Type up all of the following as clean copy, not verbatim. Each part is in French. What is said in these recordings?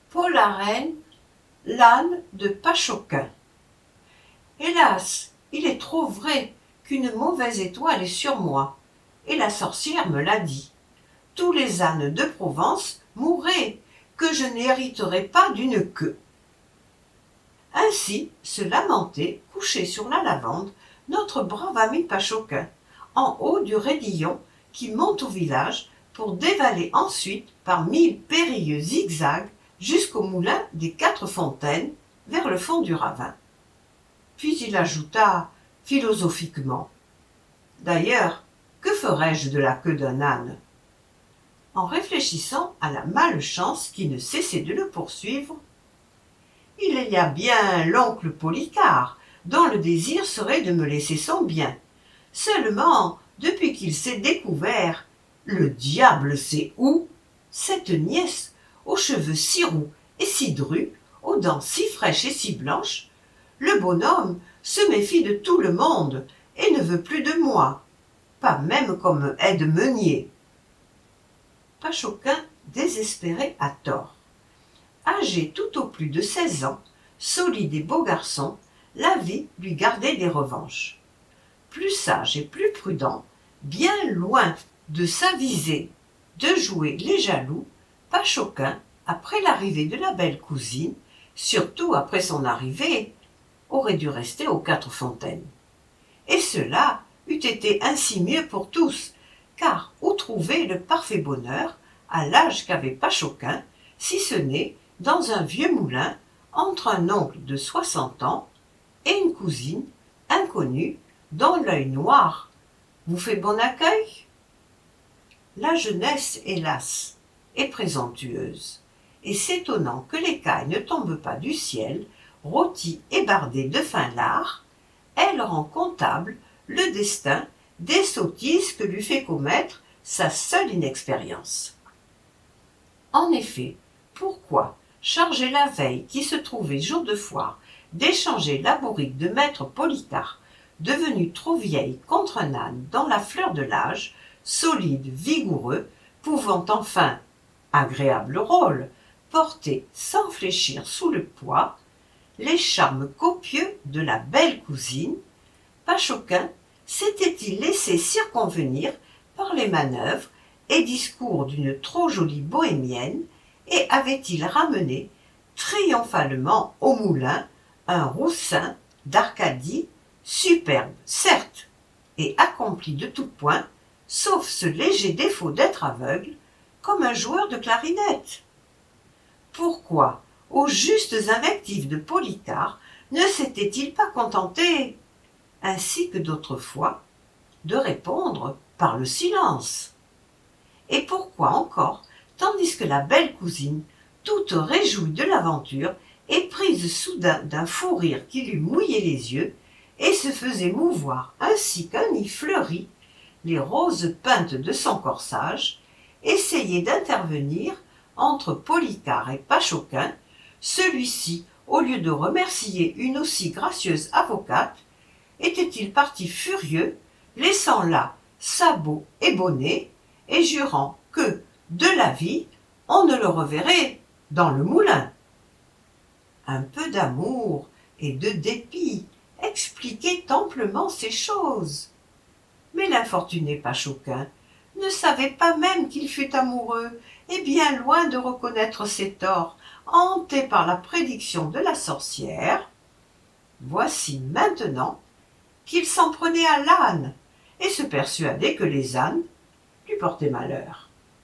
Paul Arène, l'âne de Pachoquin. Hélas, il est trop vrai qu'une mauvaise étoile est sur moi, et la sorcière me l'a dit. Tous les ânes de Provence mourraient, que je n'hériterais pas d'une queue. Ainsi se lamentait, couché sur la lavande, notre brave ami Pachoquin, en haut du raidillon qui monte au village pour dévaler ensuite par 1000 périlleux zigzags jusqu'au moulin des 4 fontaines vers le fond du ravin. Puis il ajouta philosophiquement: D'ailleurs, que ferais-je de la queue d'un âne? En réfléchissant à la malchance qui ne cessait de le poursuivre: Il y a bien l'oncle Polycar, dont le désir serait de me laisser son bien. Seulement, depuis qu'il s'est découvert, le diable sait où, cette nièce, aux cheveux si roux et si drus, aux dents si fraîches et si blanches, le bonhomme se méfie de tout le monde et ne veut plus de moi, pas même comme aide-meunier. Pachoquin désespérait à tort. Âgé tout au plus de 16 ans, solide et beau garçon, la vie lui gardait des revanches. Plus sage et plus prudent, bien loin de s'aviser de jouer les jaloux, Pachoquin, après l'arrivée de la belle cousine, surtout après son arrivée, aurait dû rester aux 4 fontaines. Et cela eût été ainsi mieux pour tous, car où trouver le parfait bonheur à l'âge qu'avait Pachoquin, si ce n'est dans un vieux moulin entre un oncle de 60 ans et une cousine inconnue dont l'œil noir vous fait bon accueil? La jeunesse, hélas, est présomptueuse, et s'étonnant que l'écaille ne tombe pas du ciel, rôtie et bardée de fin lard, elle rend comptable le destin des sottises que lui fait commettre sa seule inexpérience. En effet, pourquoi, chargée la veille qui se trouvait jour de foire d'échanger la bourrique de maître Polycar, devenue trop vieille contre un âne dans la fleur de l'âge, solide, vigoureux, pouvant enfin, agréable rôle, porter sans fléchir sous le poids les charmes copieux de la belle cousine, Pachoquin s'était-il laissé circonvenir par les manœuvres et discours d'une trop jolie bohémienne, et avait-il ramené triomphalement au moulin un roussin d'Arcadie, superbe, certes, et accompli de tout point, sauf ce léger défaut d'être aveugle, comme un joueur de clarinette. Pourquoi, aux justes invectives de Polycar, ne s'était-il pas contenté, ainsi que d'autres fois, de répondre par le silence? Et pourquoi encore, tandis que la belle cousine, toute réjouie de l'aventure, et prise soudain d'un fou rire qui lui mouillait les yeux, et se faisait mouvoir ainsi qu'un nid fleuri, les roses peintes de son corsage, essayait d'intervenir entre Polycar et Pachoquin, celui-ci, au lieu de remercier une aussi gracieuse avocate, était-il parti furieux, laissant là sabots et bonnets, et jurant que, de la vie, on ne le reverrait dans le moulin. Un peu d'amour et de dépit expliquait amplement ces choses. Mais l'infortuné Pachoquin ne savait pas même qu'il fût amoureux, et bien loin de reconnaître ses torts, hanté par la prédiction de la sorcière, voici maintenant qu'il s'en prenait à l'âne, et se persuadait que les ânes lui portaient malheur.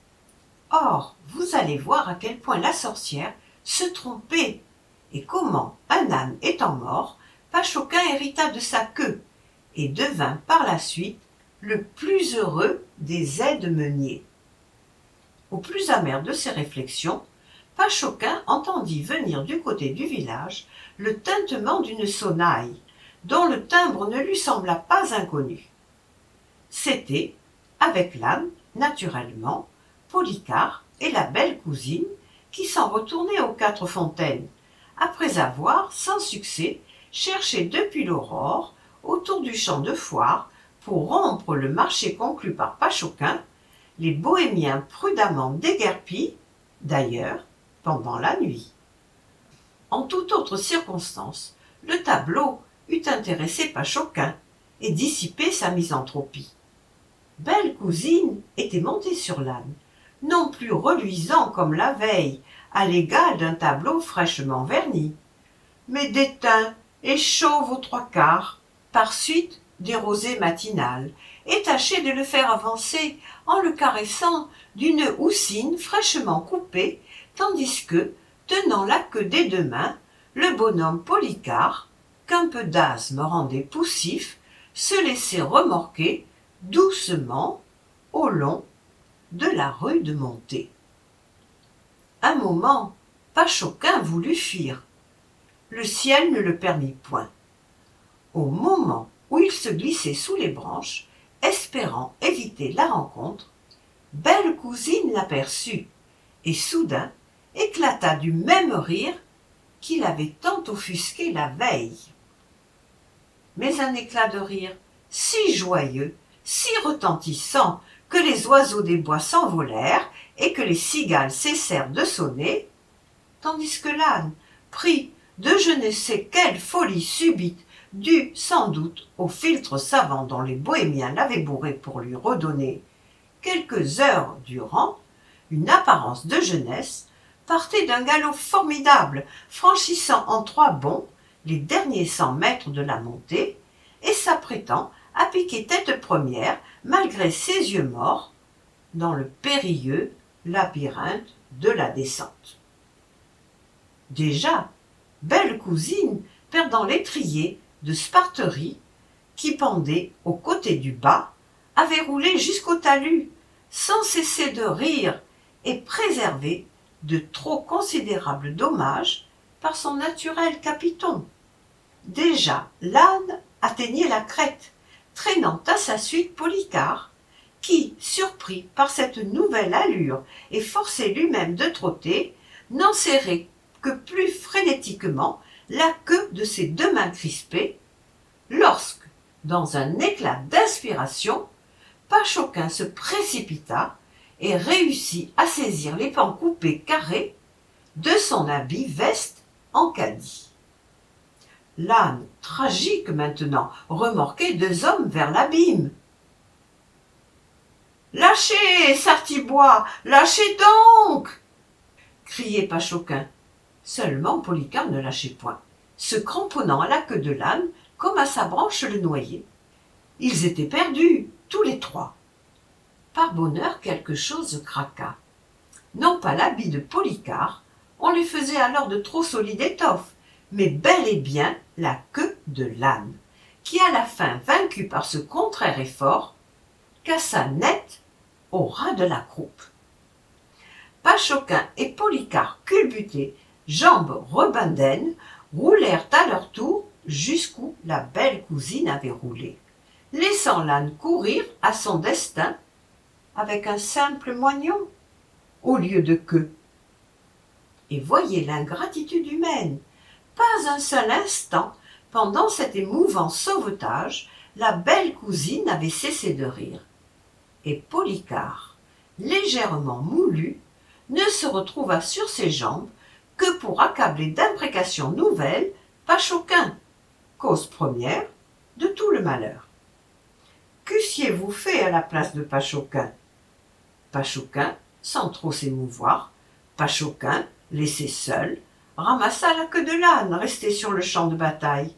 Or, vous allez voir à quel point la sorcière se trompait, et comment, un âne étant mort, Pachoquin hérita de sa queue, et devint par la suite le plus heureux des aides-meuniers. Au plus amer de ses réflexions, Pachoquin entendit venir du côté du village le tintement d'une sonnaille, dont le timbre ne lui sembla pas inconnu. C'était, avec l'âne, naturellement, Polycar et la belle cousine qui s'en retournaient aux 4 fontaines, après avoir, sans succès, cherché depuis l'aurore, autour du champ de foire, pour rompre le marché conclu par Pachoquin, les bohémiens prudemment déguerpis, d'ailleurs, pendant la nuit. En toute autre circonstance, le tableau eût intéressé Pachoquin et dissipé sa misanthropie. Belle Cousine était montée sur l'âne, non plus reluisant comme la veille, à l'égal d'un tableau fraîchement verni, mais déteint et chauve aux trois quarts, par suite des rosées matinales, et tâchait de le faire avancer en le caressant d'une houssine fraîchement coupée, tandis que, tenant la queue des deux mains, le bonhomme Policar, qu'un peu d'asthme rendait poussif, se laissait remorquer doucement au long de la rue de Montée. Un moment, Pachoquin voulut fuir. Le ciel ne le permit point. Au moment où il se glissait sous les branches, espérant éviter la rencontre, Belle Cousine l'aperçut et soudain éclata du même rire qui l'avait tant offusqué la veille. Mais un éclat de rire si joyeux, si retentissant, que les oiseaux des bois s'envolèrent et que les cigales cessèrent de sonner, tandis que l'âne, pris de je ne sais quelle folie subite, due sans doute au philtre savant dont les bohémiens l'avaient bourré pour lui redonner, quelques heures durant, une apparence de jeunesse, partait d'un galop formidable, franchissant en 3 bonds les derniers 100 mètres de la montée, et s'apprêtant à piquer tête première, malgré ses yeux morts, dans le périlleux labyrinthe de la descente. Déjà, Belle Cousine, perdant l'étrier de Sparterie qui pendait au côté du bas, avait roulé jusqu'au talus, sans cesser de rire et préservé de trop considérables dommages par son naturel capiton. Déjà, l'âne atteignait la crête, traînant à sa suite Policar, qui, surpris par cette nouvelle allure et forcé lui-même de trotter, n'en serrait que plus frénétiquement la queue de ses 2 mains crispées, lorsque, dans un éclat d'inspiration, Pachoquin se précipita et réussit à saisir les pans coupés carrés de son habit veste en caddie. L'âne, tragique maintenant, remorquait 2 hommes vers l'abîme. « Lâchez, Sartibois, lâchez donc !» criait Pachoquin. Seulement Policar ne lâchait point, se cramponnant à la queue de l'âne comme à sa branche le noyer. Ils étaient perdus, tous les 3. Par bonheur, quelque chose craqua. Non pas l'habit de Policar, on lui faisait alors de trop solide étoffe, mais bel et bien la queue de l'âne, qui à la fin, vaincu par ce contraire effort, cassa net au ras de la croupe. Pachoquin et Policar culbutés, jambes rebindaines, roulèrent à leur tour jusqu'où la Belle Cousine avait roulé, laissant l'âne courir à son destin avec un simple moignon au lieu de queue. Et voyez l'ingratitude humaine. Pas un seul instant, pendant cet émouvant sauvetage, la Belle Cousine n'avait cessé de rire. Et Policar, légèrement moulu, ne se retrouva sur ses jambes que pour accabler d'imprécations nouvelles Pachoquin, cause première de tout le malheur. Qu'eussiez-vous fait à la place de Pachoquin? Pachoquin, sans trop s'émouvoir, Pachoquin, laissé seul, ramassa la queue de l'âne restée sur le champ de bataille.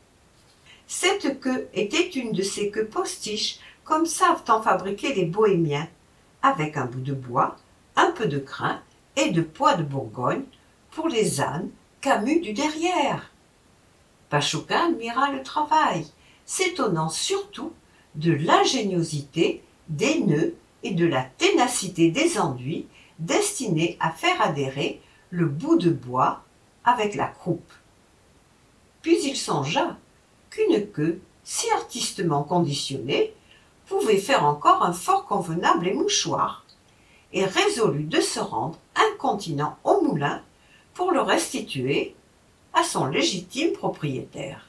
Cette queue était une de ces queues postiches comme savent en fabriquer les bohémiens, avec un bout de bois, un peu de crin et de pois de Bourgogne pour les ânes camus du derrière. Pachoquin admira le travail, s'étonnant surtout de l'ingéniosité des nœuds et de la ténacité des enduits destinés à faire adhérer le bout de bois avec la croupe. Puis il songea qu'une queue si artistement conditionnée pouvait faire encore un fort convenable émouchoir, et résolut de se rendre incontinent au moulin pour le restituer à son légitime propriétaire.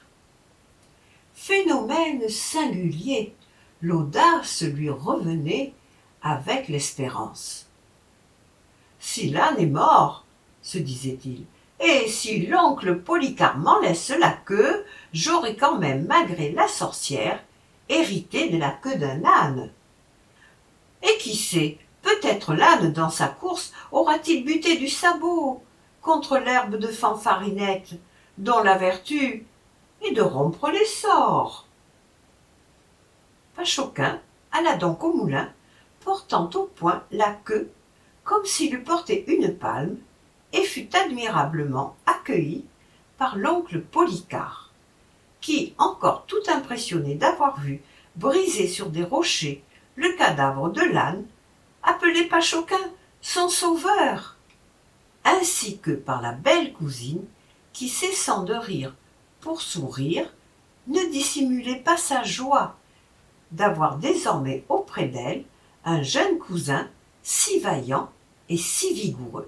Phénomène singulier, l'audace lui revenait avec l'espérance. Si l'âne est mort, se disait-il. Et si l'oncle Polycarpe m'en laisse la queue, j'aurai quand même, malgré la sorcière, hérité de la queue d'un âne. Et qui sait, peut-être l'âne, dans sa course, aura-t-il buté du sabot contre l'herbe de Fanfarinette, dont la vertu est de rompre les sorts. Pachoquin alla donc au moulin, portant au poing la queue, comme s'il eût porté une palme, et fut admirablement accueilli par l'oncle Polycarpe, qui, encore tout impressionné d'avoir vu briser sur des rochers le cadavre de l'âne, appelait Pachoquin son sauveur, ainsi que par la belle cousine, qui, cessant de rire pour sourire, ne dissimulait pas sa joie d'avoir désormais auprès d'elle un jeune cousin si vaillant et si vigoureux.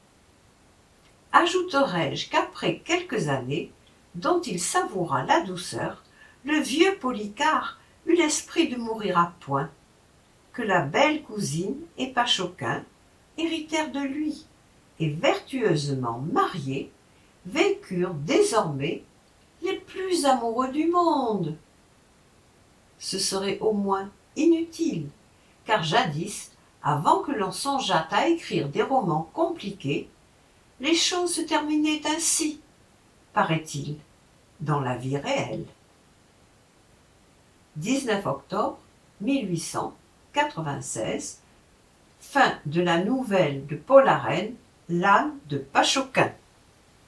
Ajouterai-je qu'après quelques années, dont il savoura la douceur, le vieux Polycarpe eut l'esprit de mourir à point, que la belle cousine et Pachoquin héritèrent de lui, et vertueusement mariés, vécurent désormais les plus amoureux du monde. Ce serait au moins inutile, car jadis, avant que l'on songeât à écrire des romans compliqués, les choses se terminaient ainsi, paraît-il, dans la vie réelle. 19 octobre 1896, fin de la nouvelle de Paul Arène, L'âne de Pachoquin.